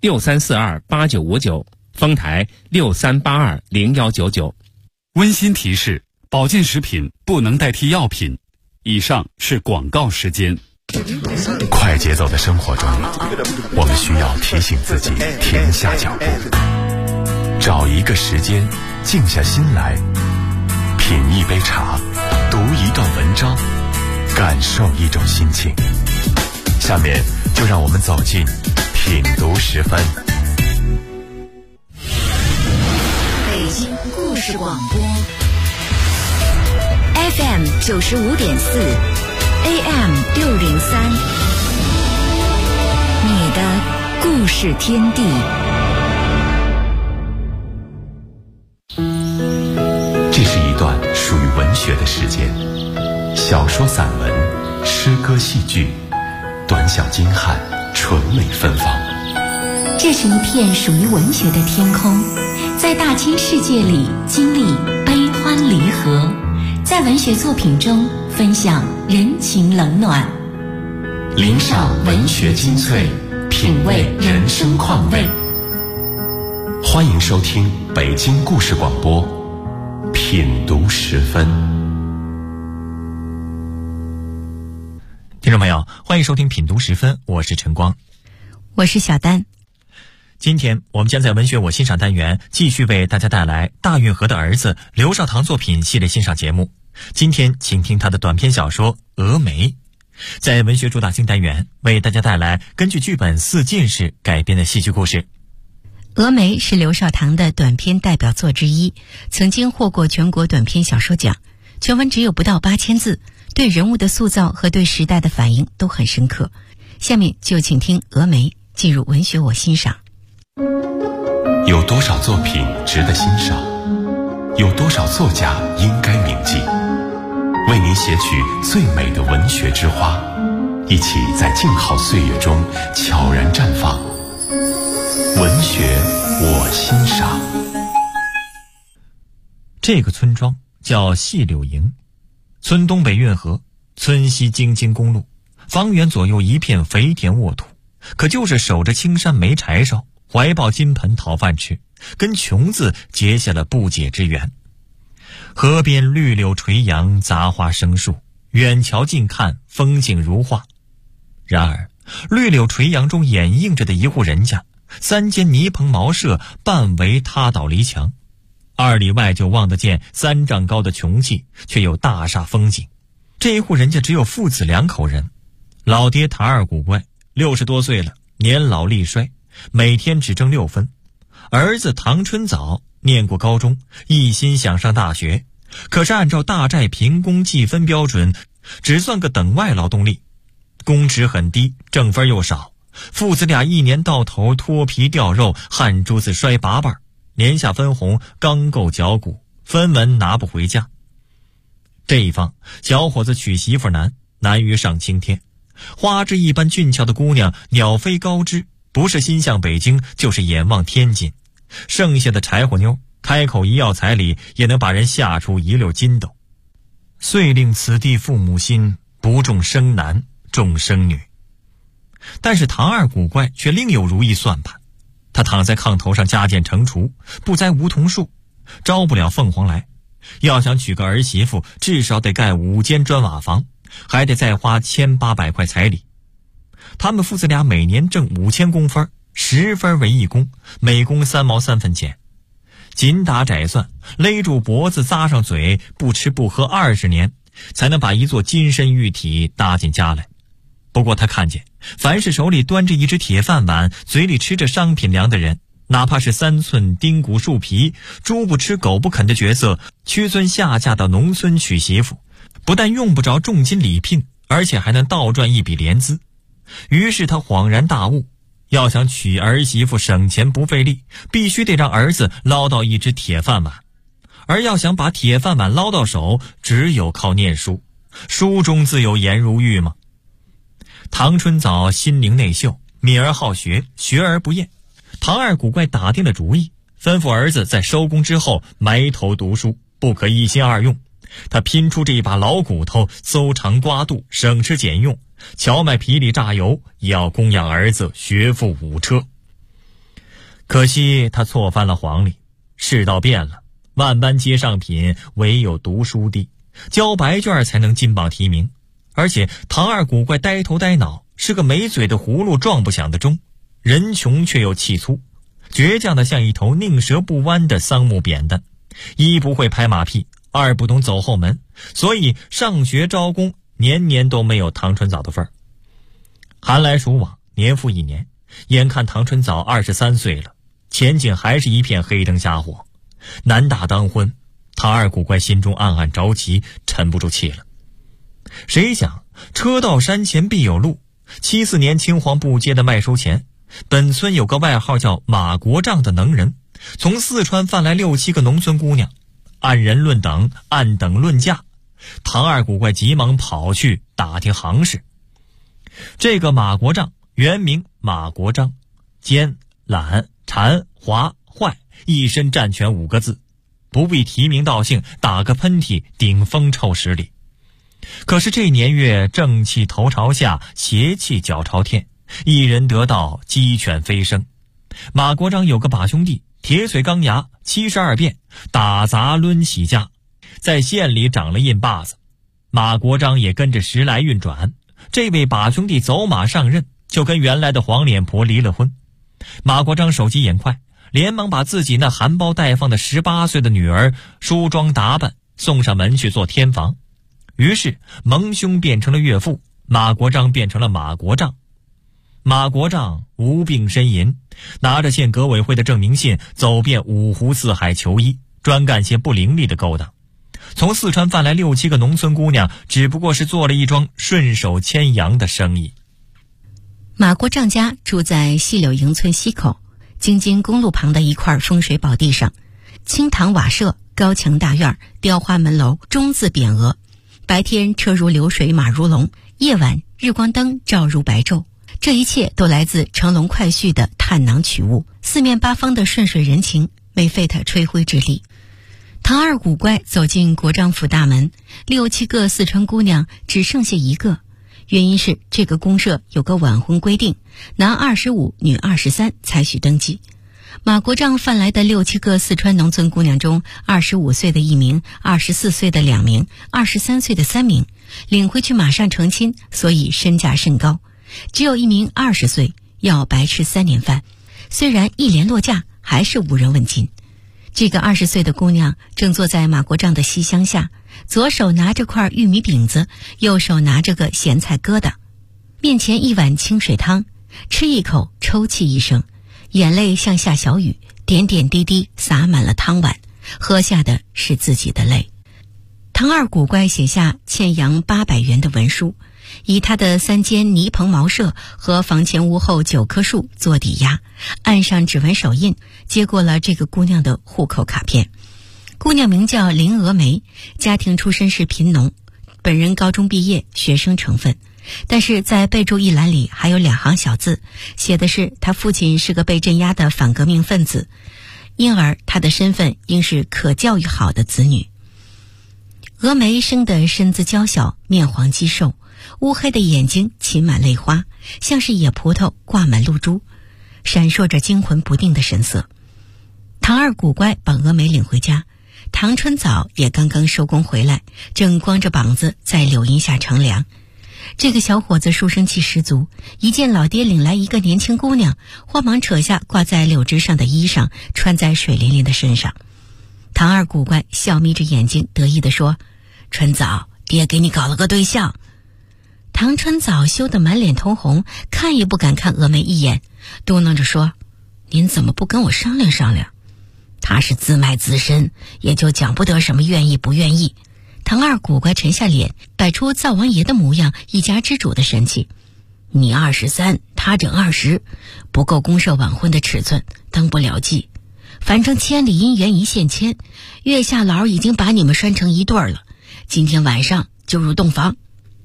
63428959，丰台63820199。 温馨提示：保健食品不能代替药品。以上是广告时间。 快节奏的生活中，我们需要提醒自己停下脚步，找一个时间静下心来，品一杯茶，读一段文章，感受一种心情。下面就让我们走进品读10分。 北京故事广播 FM 95.4 AM 603，你的故事天地。 这是一段属于文学的时间，小说、散文、诗歌、戏剧，短小精悍，纯美芬芳。 这是一片属于文学的天空，在大千世界里经历悲欢离合，在文学作品中分享人情冷暖， 聆赏文学精粹，品味人生况味。欢迎收听北京故事广播品读10分。 听众朋友，欢迎收听品读10分，我是陈光， 我是小丹。 今天我们将在文学我欣赏单元继续为大家带来大运河的儿子刘少棠作品系列欣赏节目。今天请听他的短篇小说《峨眉》。在文学主打星单元为大家带来根据剧本《四进士》改编的戏剧故事。 峨眉是刘少棠的短篇代表作之一，曾经获过全国短篇小说奖，全文只有不到8000字，对人物的塑造和对时代的反应都很深刻。下面就请听峨眉，进入文学我欣赏。 有多少作品值得欣赏？有多少作家应该铭记？为您写取最美的文学之花，一起在静好岁月中悄然绽放。文学我欣赏。 这个村庄叫细柳营，村东北运河，村西京津公路，方圆左右一片肥田沃土，可就是守着青山没柴烧，怀抱金盆讨饭吃，跟穷字结下了不解之缘。河边绿柳垂杨，杂花生树，远瞧近看，风景如画。然而绿柳垂杨中掩映着的一户人家，3间泥棚茅舍，半围塌倒篱墙，2里外就望得见3丈高的穷气，却有大煞风景。这一户人家只有父子2口人，老爹唐二古怪60多岁了，年老力衰，每天只挣6分。儿子唐春早念过高中，一心想上大学，可是按照大寨评工计分标准，只算个等外劳动力，工值很低，挣分又少。父子俩一年到头脱皮掉肉，汗珠子摔拔瓣，年下分红刚够嚼骨，分文拿不回家。这一方小伙子娶媳妇难于上青天，花枝一般俊俏的姑娘鸟飞高枝，不是心向北京就是眼望天津，剩下的柴火妞开口一要彩礼，也能把人吓出一溜筋斗。遂令此地父母心，不重生男重生女。但是唐二古怪却另有如意算盘，他躺在炕头上加减乘除，不栽梧桐树，招不了凤凰来。要想娶个儿媳妇，至少得盖5间砖瓦房，还得再花1800块彩礼。他们父子俩每年挣5000工分，10分为1工，每工3毛3分钱。紧打窄算，勒住脖子咂上嘴，不吃不喝20年，才能把一座金身玉体搭进家来。不过他看见凡是手里端着一只铁饭碗，嘴里吃着商品粮的人，哪怕是3寸丁骨树皮，猪不吃狗不啃的角色，屈尊下嫁到农村娶媳妇，不但用不着重金礼聘，而且还能倒赚一笔连资。于是他恍然大悟，要想娶儿媳妇省钱不费力，必须得让儿子捞到一只铁饭碗，而要想把铁饭碗捞到手，只有靠念书，书中自有颜如玉嘛。唐春早心灵内秀，敏而好学，学而不厌。唐二古怪打定了主意，吩咐儿子在收工之后埋头读书，不可一心二用。他拼出这一把老骨头，搜肠刮肚，省吃俭用，荞麦皮里榨油，也要供养儿子学富5车。 可惜他错翻了黄历，世道变了，万般皆上品，唯有读书低，交白卷才能金榜题名。而且唐二古怪呆头呆脑，是个没嘴的葫芦撞不响的钟，人穷却又气粗，倔强的像一头宁折不弯的桑木扁担，一不会拍马屁，二不懂走后门，所以上学招工年年都没有唐春藻的份儿。寒来暑往，年复一年，眼看唐春藻23岁了，前景还是一片黑灯瞎火，男大当婚，唐二古怪心中暗暗着急，沉不住气了。谁想车到山前必有路，74年青黄不接的麦收前，本村有个外号叫马国丈的能人，从四川贩来6、7个农村姑娘，按人论等，按等论价。唐二古怪急忙跑去打听行事。这个马国丈原名马国章，奸、懒、馋、滑、坏，一身占全5个字，不必提名道姓，打个喷嚏顶风臭10里。可是这年月正气头朝下，邪气脚朝天，一人得道，鸡犬飞升。马国章有个把兄弟，铁嘴钢牙，72变，打杂抡起家，在县里长了印把子。马国章也跟着时来运转，这位把兄弟走马上任，就跟原来的黄脸婆离了婚。马国章手疾眼快，连忙把自己那含苞待放的18岁的女儿梳妆打扮，送上门去做天房。于是蒙兄变成了岳父，马国章变成了马国丈。马国丈无病呻吟，拿着县革委会的证明信，走遍5湖4海求医，专干些不伶俐的勾当。从四川贩来6、7个农村姑娘，只不过是做了一桩顺手牵羊的生意。 马国丈家住在细柳营村西口京津公路旁的一块风水宝地上，青堂瓦舍，高墙大院，雕花门楼，中字匾额。白天车如流水马如龙，夜晚日光灯照如白昼。这一切都来自乘龙快婿的探囊取物，四面八方的顺水人情没费他吹灰之力。唐二古怪走进国丈府大门，6、7个四川姑娘只剩下一个，原因是这个公社有个晚婚规定，男25女23才许登记。马国丈贩来的6、7个四川农村姑娘中，25岁的1名，24岁的2名，23岁的3名，领回去马上成亲，所以身价甚高。只有1名20岁，要白吃3年饭。虽然一连落架，还是无人问津。这个20岁的姑娘正坐在马国丈的西厢下，左手拿着块玉米饼子，右手拿着个咸菜疙瘩，面前一碗清水汤，吃一口抽泣一声，眼泪像下小雨，点点滴滴洒满了汤碗，喝下的是自己的泪。唐二古怪写下欠洋800元的文书，以他的3间泥棚茅舍和房前屋后9棵树做抵押，按上指纹手印，接过了这个姑娘的户口卡片。姑娘名叫林峨眉，家庭出身是贫农，本人高中毕业，学生成分，但是在备注一栏里还有2行小字，写的是他父亲是个被镇压的反革命分子，因而他的身份应是可教育好的子女。峨眉生得身姿娇小，面黄肌瘦，乌黑的眼睛噙满泪花，像是野葡萄挂满露珠，闪烁着惊魂不定的神色。唐二古怪把峨眉领回家，唐春藻也刚刚收工回来，正光着膀子在柳荫下乘凉。这个小伙子书生气十足，一见老爹领来一个年轻姑娘，慌忙扯下挂在柳枝上的衣裳，穿在水灵灵的身上。唐二古怪笑眯着眼睛得意地说：春藻，爹给你搞了个对象。唐春藻羞得满脸通红，看也不敢看峨眉一眼，嘟囔着说：您怎么不跟我商量商量？他是自卖自身，也就讲不得什么愿意不愿意。唐二古怪沉下脸，摆出灶王爷的模样，一家之主的神气。你23，他整20，不够公社晚婚的尺寸，登不了记。反正千里姻缘一线牵，月下老已经把你们拴成一对了，今天晚上就入洞房。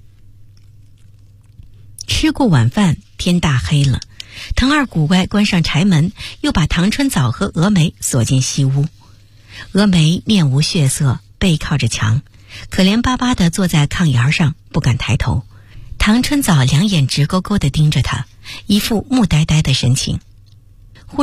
吃过晚饭，天大黑了，唐二古怪关上柴门，又把唐春藻和峨眉锁进西屋。峨眉面无血色，背靠着墙，可怜巴巴地坐在炕沿上，不敢抬头。唐春藻2眼直勾勾地盯着他，一副木呆呆的神情。忽然他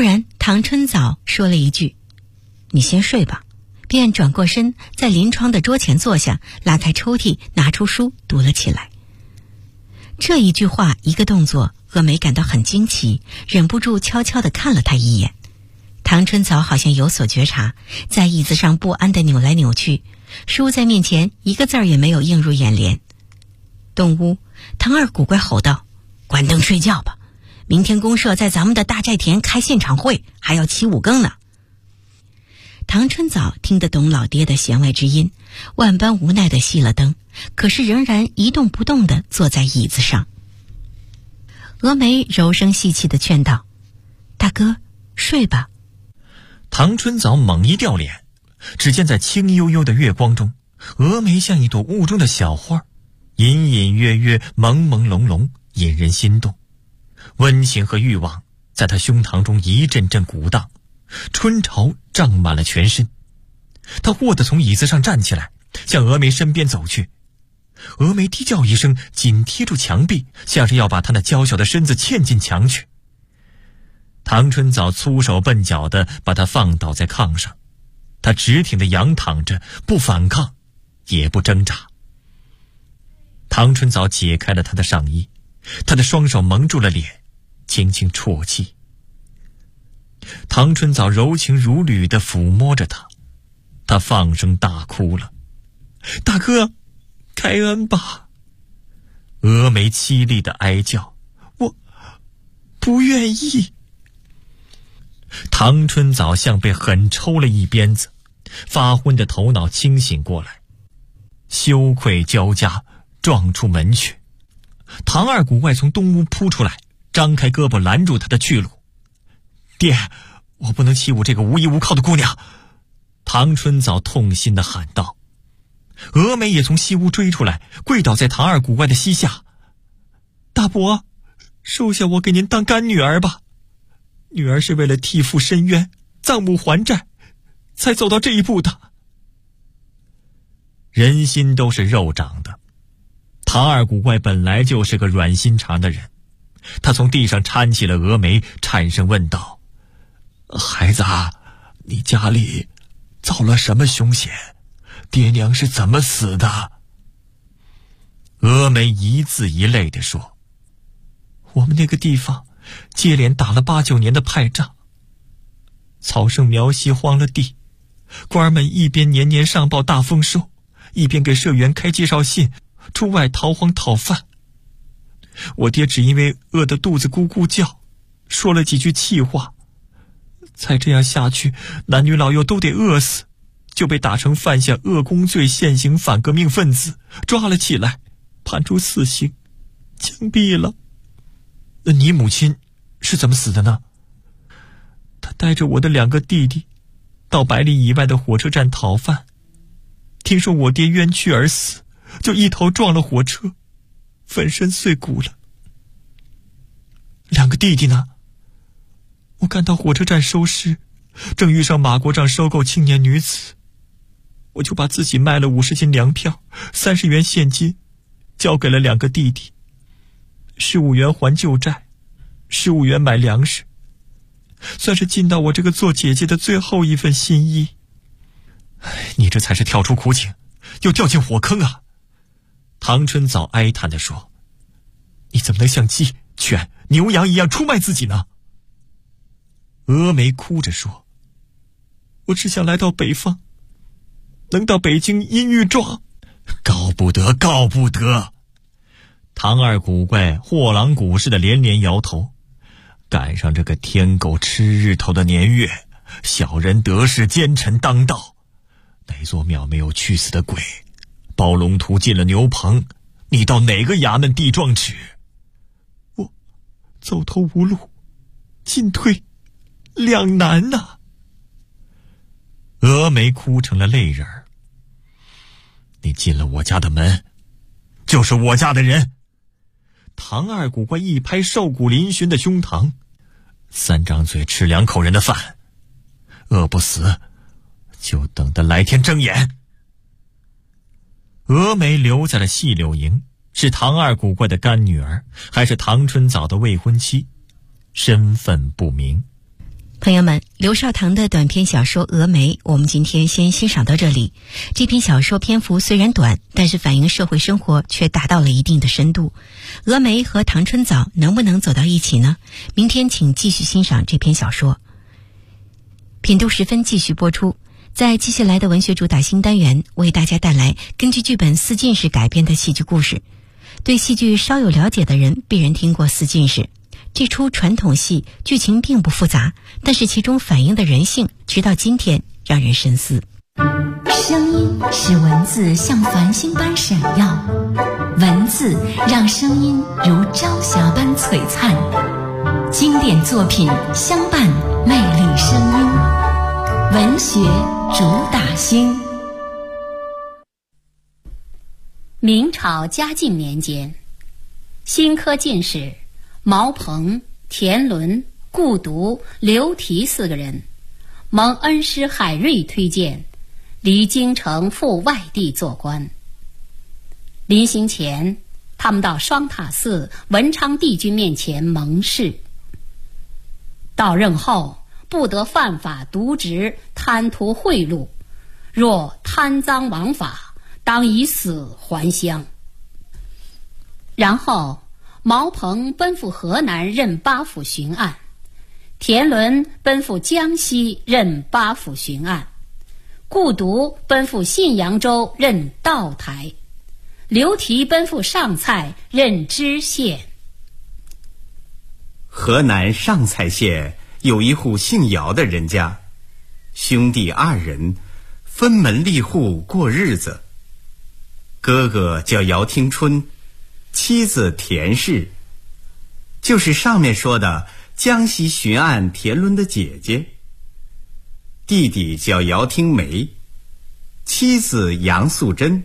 唐春早说了一句：“你先睡吧。”便转过身，在临窗的桌前坐下，拉开抽屉，拿出书读了起来。这一句话，一个动作，峨眉感到很惊奇，忍不住悄悄地看了他一眼。唐春早好像有所觉察，在椅子上不安地扭来扭去，书在面前一个字儿也没有映入眼帘。动屋，唐二古怪吼道：“关灯睡觉吧，明天公社在咱们的大寨田开现场会，还要起5更呢。”唐春早听得懂老爹的弦外之音，万般无奈地熄了灯，可是仍然一动不动地坐在椅子上。峨眉柔声细气地劝道：“大哥，睡吧。” 唐春早猛一掉脸，只见在清幽幽的月光中，峨眉像一朵雾中的小花，隐隐约约，朦朦胧胧，引人心动。温情和欲望在他胸膛中一阵阵鼓荡，春潮胀满了全身。他霍地从椅子上站起来，向峨眉身边走去。峨眉低叫一声，紧贴住墙壁，像是要把他那娇小的身子嵌进墙去。唐春早粗手笨脚地把他放倒在炕上，他直挺地仰躺着，不反抗，也不挣扎。唐春早解开了他的上衣，他的双手蒙住了脸，轻轻啜泣。唐春早柔情如缕地抚摸着他，他放声大哭了：“大哥，开恩吧！”峨眉凄厉地哀叫：“我不愿意。”唐春早像被狠抽了一鞭子，发昏的头脑清醒过来，羞愧交加，撞出门去。唐二古怪从东屋扑出来，张开胳膊拦住他的去路。“爹，我不能欺侮这个无依无靠的姑娘！”唐春早痛心地喊道。峨眉也从西屋追出来，跪倒在唐二古怪的膝下：“大伯，收下我给您当干女儿吧。女儿是为了替父申冤，葬母还债，才走到这一步的。”人心都是肉长的，唐二古怪本来就是个软心肠的人，他从地上搀起了峨眉，颤声问道：“孩子啊，你家里遭了什么凶险？爹娘是怎么死的？”峨眉一字一泪地说：“我们那个地方接连打了8、9年的派仗，草生苗息荒了地，官儿们一边年年上报大丰收，一边给社员开介绍信，出外逃荒讨饭。我爹只因为饿得肚子咕咕叫，说了几句气话，再这样下去，男女老幼都得饿死，就被打成犯下恶公罪现行反革命分子，抓了起来，判处死刑，枪毙了。那你母亲是怎么死的呢？”“她带着我的2个弟弟到100里以外的火车站讨饭，听说我爹冤屈而死，就一头撞了火车，粉身碎骨了。2个弟弟呢？我赶到火车站收尸，正遇上马国璋收购青年女子，我就把自己卖了50斤粮票，30元现金，交给了2个弟弟，15元还旧债，15元买粮食，算是尽到我这个做姐姐的最后一份心意。你这才是跳出苦井，又掉进火坑啊！”唐春早哀叹地说：“你怎么能像鸡、犬、牛羊一样出卖自己呢？”峨眉哭着说：“我只想来到北方，能到北京阴狱状。”“告不得，告不得！”唐二古怪货郎鼓似的连连摇头。赶上这个天狗吃日头的年月，小人得势，奸臣当道。哪座庙没有去死的鬼？包龙图进了牛棚，你到哪个衙门递状纸？我走投无路，进退两难呐。峨眉哭成了泪人儿。你进了我家的门，就是我家的人。唐二古怪一拍瘦骨嶙峋的胸膛，3张嘴吃2口人的饭，饿不死就等着来天睁眼。峨眉留在了细柳营，是唐二古怪的干女儿，还是唐春早的未婚妻，身份不明。 朋友们，刘少棠的短篇小说《峨眉》，我们今天先欣赏到这里。这篇小说篇幅虽然短，但是反映社会生活却达到了一定的深度。峨眉和唐春早能不能走到一起呢？明天请继续欣赏这篇小说。品读时分继续播出。在接下来的文学主打新单元，为大家带来根据剧本《四进士》改编的戏剧故事。对戏剧稍有了解的人必然听过《四进士》。这出传统戏剧情并不复杂，但是其中反映的人性直到今天让人深思。 声音使文字像繁星般闪耀，文字让声音如朝霞般璀璨。经典作品相伴魅力声音，文学主打星。 明朝嘉靖年间，新科进士毛鹏、田伦、顾独、刘提4个人蒙恩师海瑞推荐，离京城赴外地做官。临行前，他们到双塔寺文昌帝君面前盟誓，到任后不得犯法渎职、贪图贿赂，若贪赃枉法，当以死还乡。然后毛鹏奔赴河南任八府巡按，田伦奔赴江西任八府巡按，顾独奔赴信阳州任道台，刘提奔赴上蔡任知县。 河南上蔡县有一户姓姚的人家，兄弟2人分门立户过日子。哥哥叫姚听春，妻子田氏，就是上面说的江西巡按田伦的姐姐。弟弟叫姚听梅，妻子杨素贞。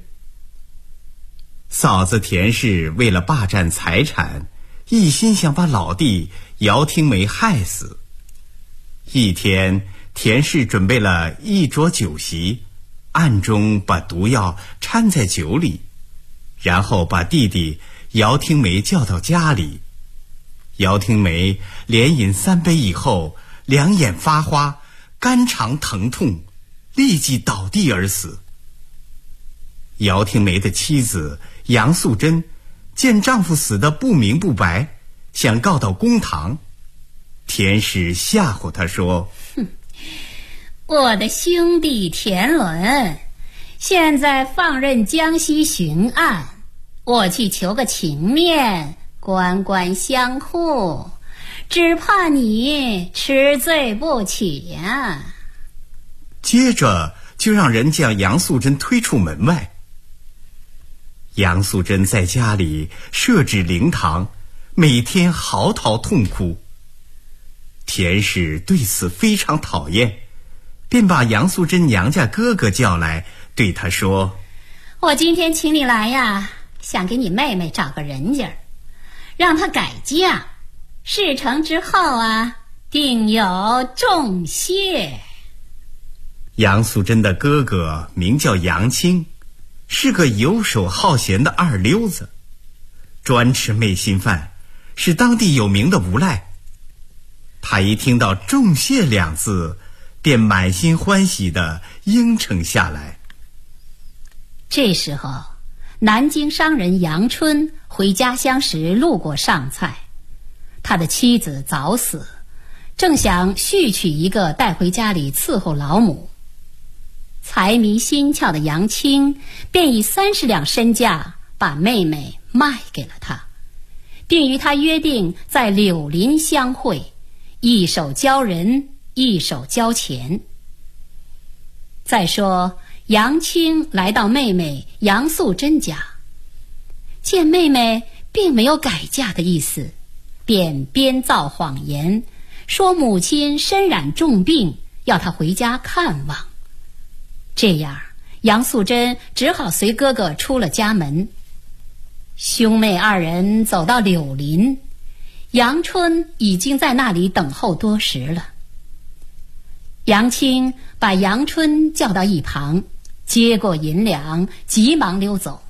嫂子田氏为了霸占财产，一心想把老弟姚听梅害死。一天，田氏准备了一桌酒席，暗中把毒药掺在酒里，然后把弟弟姚听梅叫到家里。姚听梅连饮3杯以后，两眼发花，肝肠疼痛，立即倒地而死。姚听梅的妻子杨素贞见丈夫死得不明不白，想告到公堂。田氏吓唬她说： 我的兄弟田伦现在放任江西巡按，我去求个情面，官官相护，只怕你吃罪不起呀。 接着就让人将杨素贞推出门外。杨素贞在家里设置灵堂，每天嚎啕痛哭。田氏对此非常讨厌，便把杨素贞娘家哥哥叫来，对他说： 我今天请你来呀，想给你妹妹找个人家，让她改嫁，事成之后啊，定有重谢。 杨素贞的哥哥名叫杨清，是个游手好闲的二流子，专吃昧心饭，是当地有名的无赖。他一听到重谢2字，便满心欢喜地应承下来。 这时候，南京商人杨春回家乡时路过上蔡，他的妻子早死，正想续娶一个带回家里伺候老母。财迷心窍的杨清便以30两身价把妹妹卖给了他，并与他约定在柳林相会，一手交人，一手交钱。再说杨清来到妹妹杨素贞家，见妹妹并没有改嫁的意思，便编造谎言，说母亲身染重病，要她回家看望。这样，杨素贞只好随哥哥出了家门。兄妹2人走到柳林，杨春已经在那里等候多时了。杨清把杨春叫到一旁，接过银两，急忙溜走。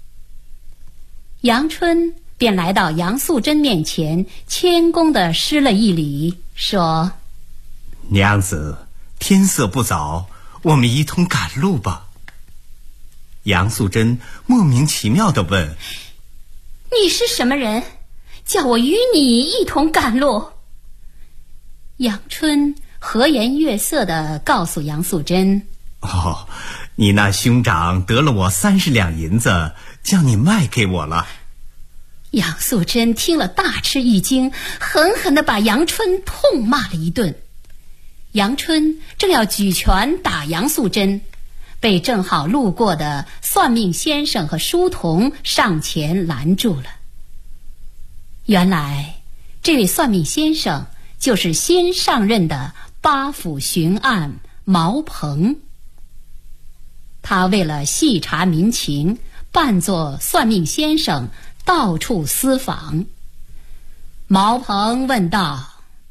杨春便来到杨素贞面前，谦恭地施了一礼，说： 娘子，天色不早，我们一同赶路吧。杨素贞莫名其妙地问： 你是什么人？叫我与你一同赶路？杨春和颜悦色地告诉杨素贞： 哦，你那兄长得了我30两银子，叫你卖给我了。 杨素贞听了大吃一惊，狠狠地把杨春痛骂了一顿。杨春正要举拳打杨素贞，被正好路过的算命先生和书童上前拦住了。原来这位算命先生就是新上任的八府巡按毛鹏。他为了细查民情，扮作算命先生，到处私访。毛鹏问道：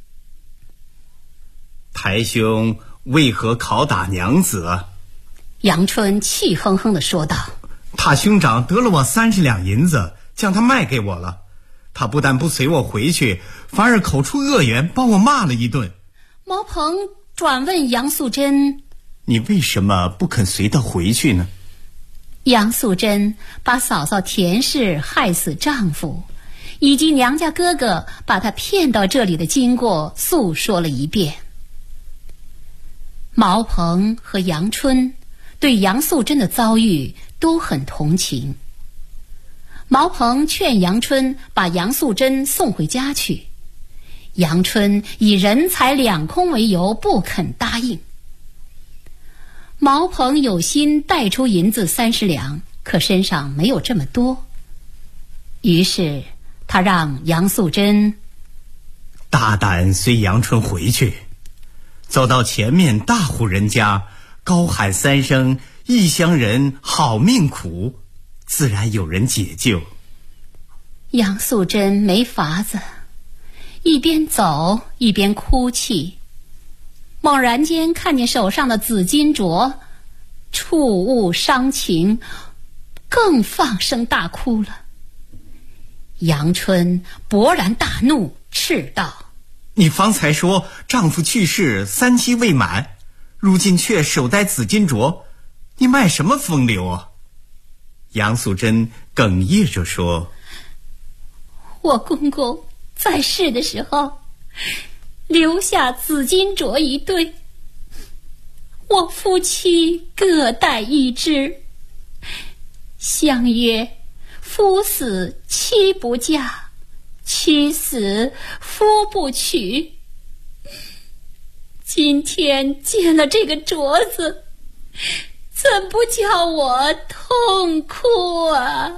台兄为何拷打娘子？ 杨春气哼哼地说道： 他兄长得了我30两银子，将他卖给我了。他不但不随我回去，反而口出恶言，把我骂了一顿。 毛鹏转问杨素贞： 你为什么不肯随他回去呢？ 杨素贞把嫂嫂田氏害死丈夫，以及娘家哥哥把她骗到这里的经过诉说了一遍。毛鹏和杨春对杨素贞的遭遇都很同情。毛鹏劝杨春把杨素贞送回家去，杨春以人财两空为由不肯答应。毛鹏有心带出银子30两，可身上没有这么多，于是他让杨素贞大胆随杨春回去，走到前面大户人家，高喊3声异乡人好命苦，自然有人解救。 杨素贞没法子，一边走一边哭泣，猛然间看见手上的紫金镯，触物伤情，更放声大哭了。杨春勃然大怒，斥道： 你方才说丈夫去世3期未满，如今却手戴紫金镯，你卖什么风流啊？杨素贞哽咽着说： 我公公在世的时候留下紫金镯一对，我夫妻各戴一只，相约夫死妻不嫁，妻死夫不娶。今天见了这个镯子，怎不叫我痛哭啊？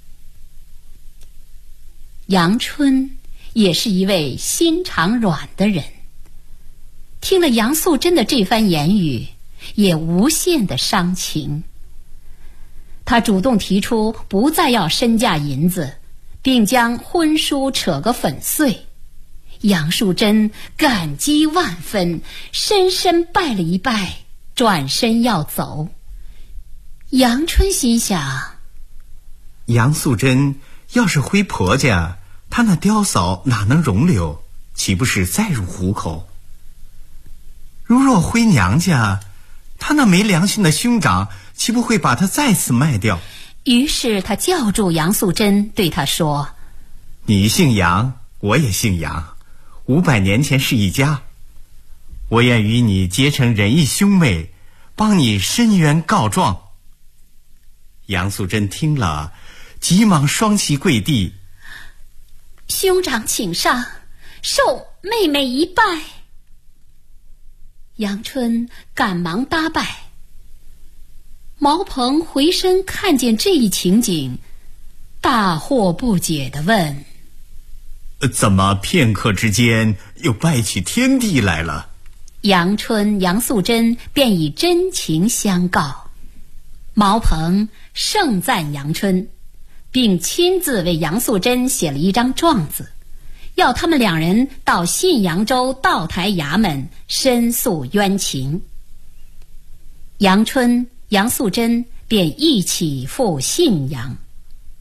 杨春也是一位心肠软的人，听了杨素贞的这番言语，也无限的伤情。他主动提出不再要身价银子，并将婚书扯个粉碎。杨素贞感激万分，深深拜了一拜，转身要走。杨春心想： 杨素贞要是回婆家，她那刁嫂哪能容留，岂不是再入虎口？如若回娘家，她那没良心的兄长岂不会把她再次卖掉？ 于是他叫住杨素贞，对她说： 你姓杨，我也姓杨，500年前是一家，我愿与你结成仁义兄妹，帮你伸冤告状。杨素贞听了，急忙双膝跪地： 兄长请上，受妹妹一拜。杨春赶忙搭拜。毛鹏回身看见这一情景，大惑不解地问： 怎么片刻之间又拜起天地来了？ 杨春、杨素贞便以真情相告。毛鹏盛赞杨春，并亲自为杨素贞写了一张状子，要他们2人到信阳州道台衙门申诉冤情。杨春、杨素贞便一起赴信阳。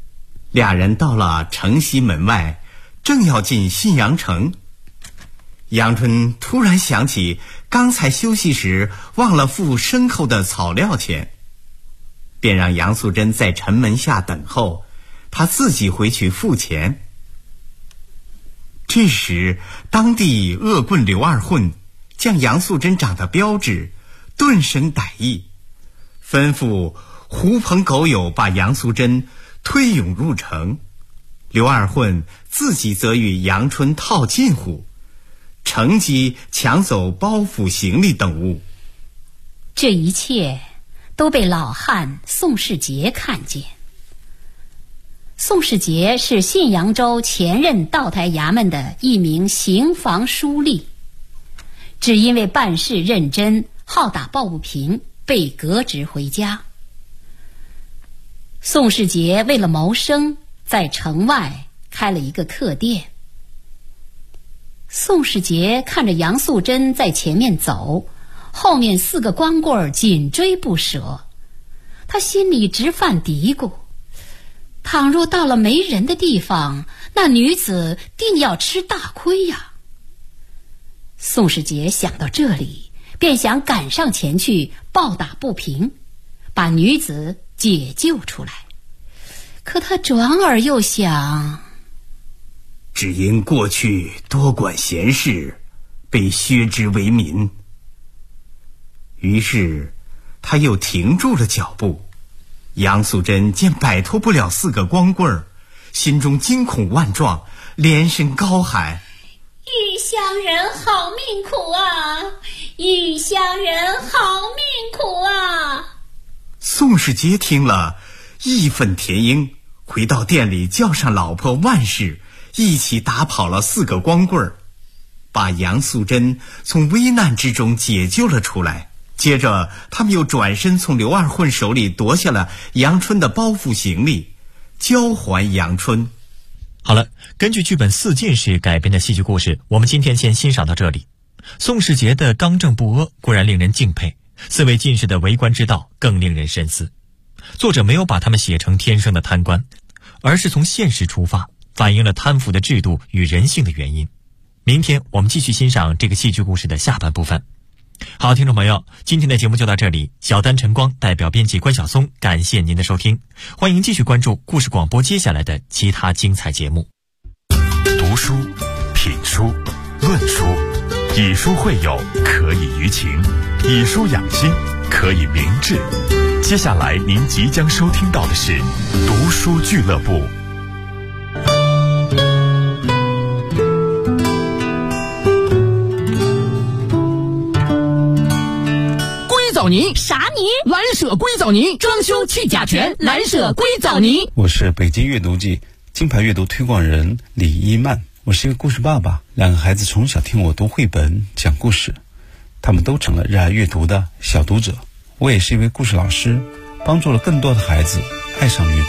俩人到了城西门外，正要进信阳城， 杨春突然想起刚才休息时忘了付牲口的草料钱，便让杨素贞在城门下等候，他自己回去付钱。这时当地恶棍刘二混将杨素贞长的标志顿生歹意，吩咐狐朋狗友把杨素贞推涌入城，刘二混自己则与杨春套近乎，乘机抢走包袱行李等物。 这一切都被老汉宋世杰看见。宋世杰是信阳州前任道台衙门的一名刑房书吏，只因为办事认真，好打抱不平，被革职回家。宋世杰为了谋生，在城外开了一个客店。宋世杰看着杨素贞在前面走，后面4个光棍紧追不舍，他心里直犯嘀咕，倘若到了没人的地方，那女子定要吃大亏呀。宋世杰想到这里，便想赶上前去暴打不平，把女子解救出来。可他转而又想， 只因过去多管闲事，被削职为民。于是他又停住了脚步。杨素贞见摆脱不了4个光棍儿，心中惊恐万状，连声高喊： 异乡人好命苦啊！异乡人好命苦啊！ 宋世杰听了义愤填膺，回到店里叫上老婆万氏，一起打跑了4个光棍儿，把杨素贞从危难之中解救了出来。接着他们又转身从刘二混手里夺下了杨春的包袱行李，交还杨春。 好了，根据剧本4进士改编的戏剧故事，我们今天先欣赏到这里。宋世杰的刚正不阿固然令人敬佩，4位进士的为官之道更令人深思。作者没有把他们写成天生的贪官，而是从现实出发，反映了贪腐的制度与人性的原因。明天我们继续欣赏这个戏剧故事的下半部分。好，听众朋友，今天的节目就到这里。小丹晨光代表编辑关晓松，感谢您的收听。欢迎继续关注故事广播接下来的其他精彩节目。 读书、品书、论书，以书会友，可以娱情；以书养心，可以明志。接下来您即将收听到的是读书俱乐部。 藻泥啥泥？ 蓝舍硅藻泥，装修去甲醛，蓝舍硅藻泥。 我是北京阅读季金牌阅读推广人李一曼，我是一个故事爸爸，2个孩子从小听我读绘本讲故事，他们都成了热爱阅读的小读者。我也是一位故事老师，帮助了更多的孩子爱上阅读。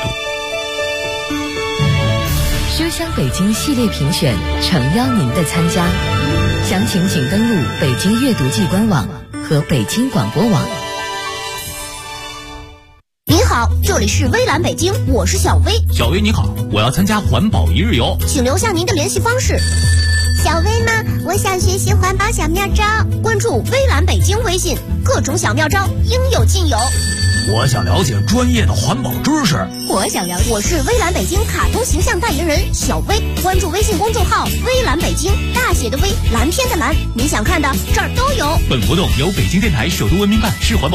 书香北京系列评选诚邀您的参加，详情请登录北京阅读季官网和北京广播网。 您好，这里是微蓝北京，我是小薇。 小薇你好，我要参加环保1日游， 请留下您的联系方式。 小薇吗？我想学习环保小妙招， 关注微蓝北京微信，各种小妙招应有尽有。 我想了解专业的环保知识。 我是微蓝北京卡通形象代言人小薇，关注微信公众号微蓝北京，大写的微，蓝天的蓝，您想看的这儿都有。 本活动由北京电台首都文明办市环保